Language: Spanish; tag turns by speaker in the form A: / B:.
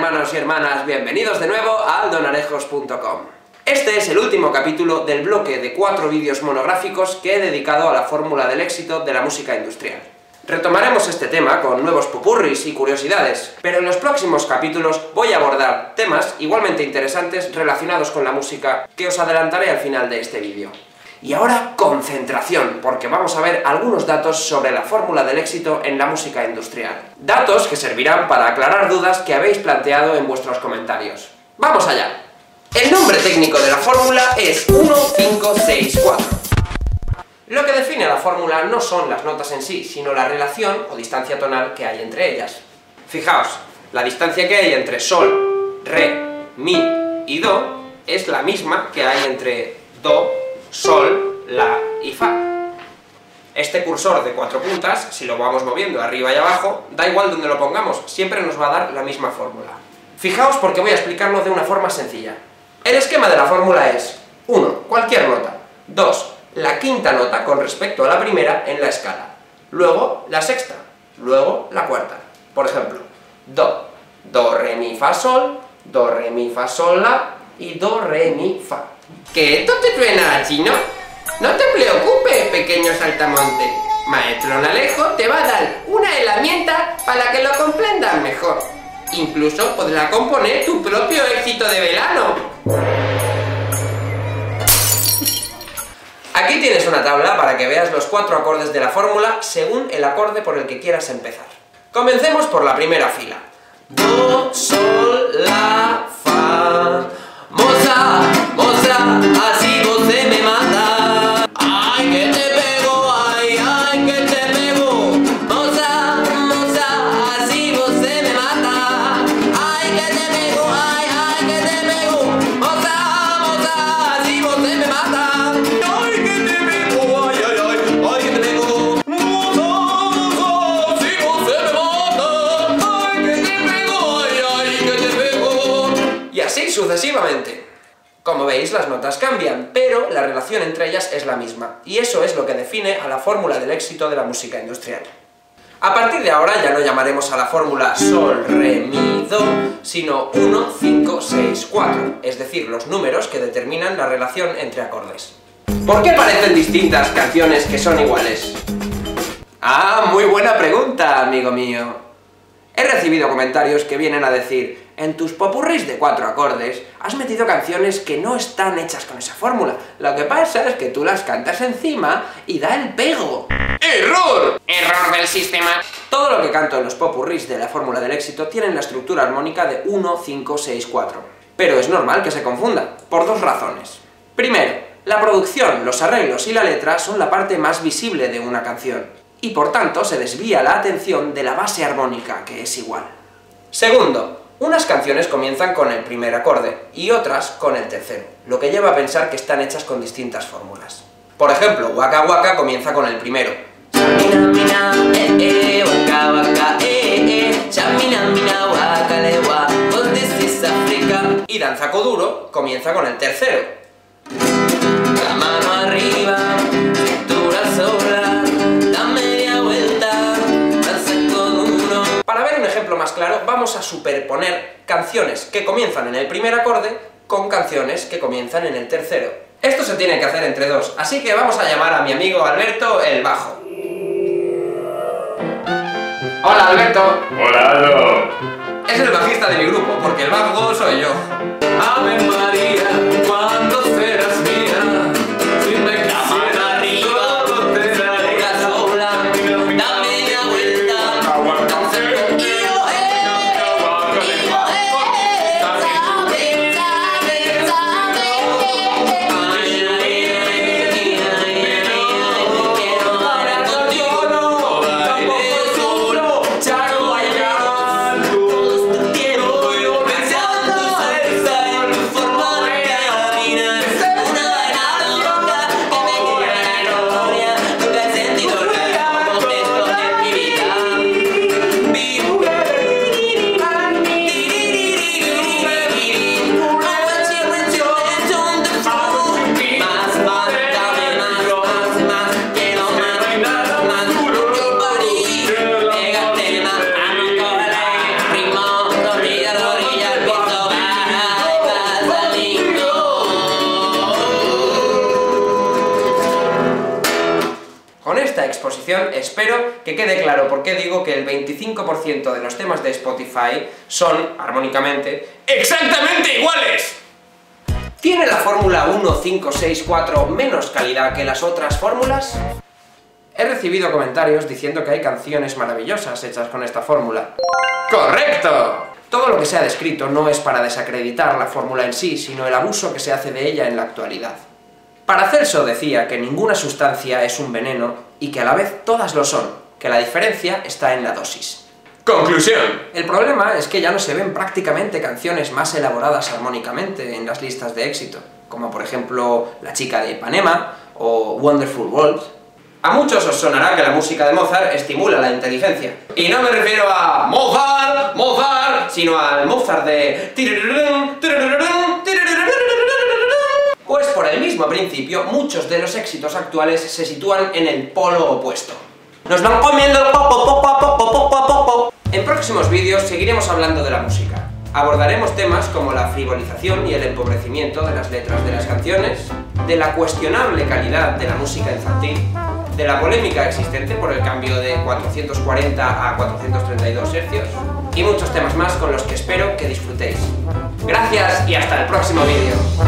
A: hermanos y hermanas, bienvenidos de nuevo a aldonarejos.com. Este es el último capítulo del bloque de 4 vídeos monográficos que he dedicado a la fórmula del éxito de la música industrial. Retomaremos este tema con nuevos popurris y curiosidades, pero en los próximos capítulos voy a abordar temas igualmente interesantes relacionados con la música que os adelantaré al final de este vídeo. Y ahora, concentración, porque vamos a ver algunos datos sobre la fórmula del éxito en la música industrial. Datos que servirán para aclarar dudas que habéis planteado en vuestros comentarios. ¡Vamos allá! El nombre técnico de la fórmula es 1-5-6-4. Lo que define a la fórmula no son las notas en sí, sino la relación o distancia tonal que hay entre ellas. Fijaos, la distancia que hay entre sol, re, mi y do es la misma que hay entre do, sol, la y fa. Este cursor de 4 puntas, si lo vamos moviendo arriba y abajo, da igual donde lo pongamos, siempre nos va a dar la misma fórmula. Fijaos porque voy a explicarlo de una forma sencilla. El esquema de la fórmula es 1. Cualquier nota. 2. La quinta nota con respecto a la primera en la escala. Luego la sexta. Luego la cuarta. Por ejemplo, do. Do, re, mi, fa, sol. Do, re, mi, fa, sol, la. Y do, re, mi, fa. ¿Que esto te suena a chino? No te preocupes, pequeño saltamonte. Maestro Nalejo te va a dar una herramienta para que lo comprendas mejor. Incluso podrás componer tu propio éxito de verano. Aquí tienes una tabla para que veas los 4 acordes de la fórmula según el acorde por el que quieras empezar. Comencemos por la primera fila. Do, sol, la, fa. Moza, moza, así vos se me mata. Ay, que te pego, ay, que te pego. Moza, moza, así vos se me mata. Ay, que te pego, ay, que te pego. Moza, moza, así vos se me mata. Ay, que te pego, ay, que te pego. Moza, moza, así vos se me mata. Ay, que te pego, ay, que te pego. Y así sucesivamente. Como veis, las notas cambian, pero la relación entre ellas es la misma, y eso es lo que define a la fórmula del éxito de la música industrial. A partir de ahora ya no llamaremos a la fórmula sol, re, mi, do, sino 1, 5, 6, 4, es decir, los números que determinan la relación entre acordes. ¿Por qué parecen distintas canciones que son iguales? Ah, muy buena pregunta, amigo mío. He recibido comentarios que vienen a decir: en tus popurris de 4 acordes has metido canciones que no están hechas con esa fórmula. Lo que pasa es que tú las cantas encima y da el pego. ¡Error! ¡Error del sistema! Todo lo que canto en los popurris de la fórmula del éxito tienen la estructura armónica de 1, 5, 6, 4. Pero es normal que se confunda, por 2 razones. Primero, la producción, los arreglos y la letra son la parte más visible de una canción, y por tanto se desvía la atención de la base armónica, que es igual. Segundo, unas canciones comienzan con el primer acorde y otras con el tercero, lo que lleva a pensar que están hechas con distintas fórmulas. Por ejemplo, Waka Waka comienza con el primero. Y Danza Kuduro comienza con el tercero. La mano arriba, cintura sola, da media vuelta, danza Kuduro. Para ver un ejemplo más claro, vamos a superponer canciones que comienzan en el primer acorde con canciones que comienzan en el tercero. Esto se tiene que hacer entre 2, así que vamos a llamar a mi amigo Alberto el bajo. Hola, Alberto.
B: Hola, Aldo.
A: Es el bajista de mi grupo, porque el bajo soy yo. Ave María, ¿cuándo serás mía? Si me quisiera arriba, te daré la sola. Da media vuelta, danza contigo, quiero bailar contigo, no, tampoco solo, ya no bailar. Todo este tiempo yo pensando en tu forma de exposición espero que quede claro por qué digo que el 25% de los temas de Spotify son, armónicamente, ¡exactamente iguales! ¿Tiene la fórmula 1564 menos calidad que las otras fórmulas? He recibido comentarios diciendo que hay canciones maravillosas hechas con esta fórmula. ¡Correcto! Todo lo que se ha descrito no es para desacreditar la fórmula en sí, sino el abuso que se hace de ella en la actualidad. Paracelso decía que ninguna sustancia es un veneno y que a la vez todas lo son, que la diferencia está en la dosis. ¡Conclusión! El problema es que ya no se ven prácticamente canciones más elaboradas armónicamente en las listas de éxito, como por ejemplo La chica de Ipanema o Wonderful World. A muchos os sonará que la música de Mozart estimula la inteligencia. Y no me refiero a Mozart, Mozart, sino al Mozart de... Pues por el mismo principio, muchos de los éxitos actuales se sitúan en el polo opuesto. ¡Nos van comiendo el popo! En próximos vídeos seguiremos hablando de la música. Abordaremos temas como la frivolización y el empobrecimiento de las letras de las canciones, de la cuestionable calidad de la música infantil, de la polémica existente por el cambio de 440 a 432 hercios, y muchos temas más con los que espero que disfrutéis. Gracias y hasta el próximo vídeo.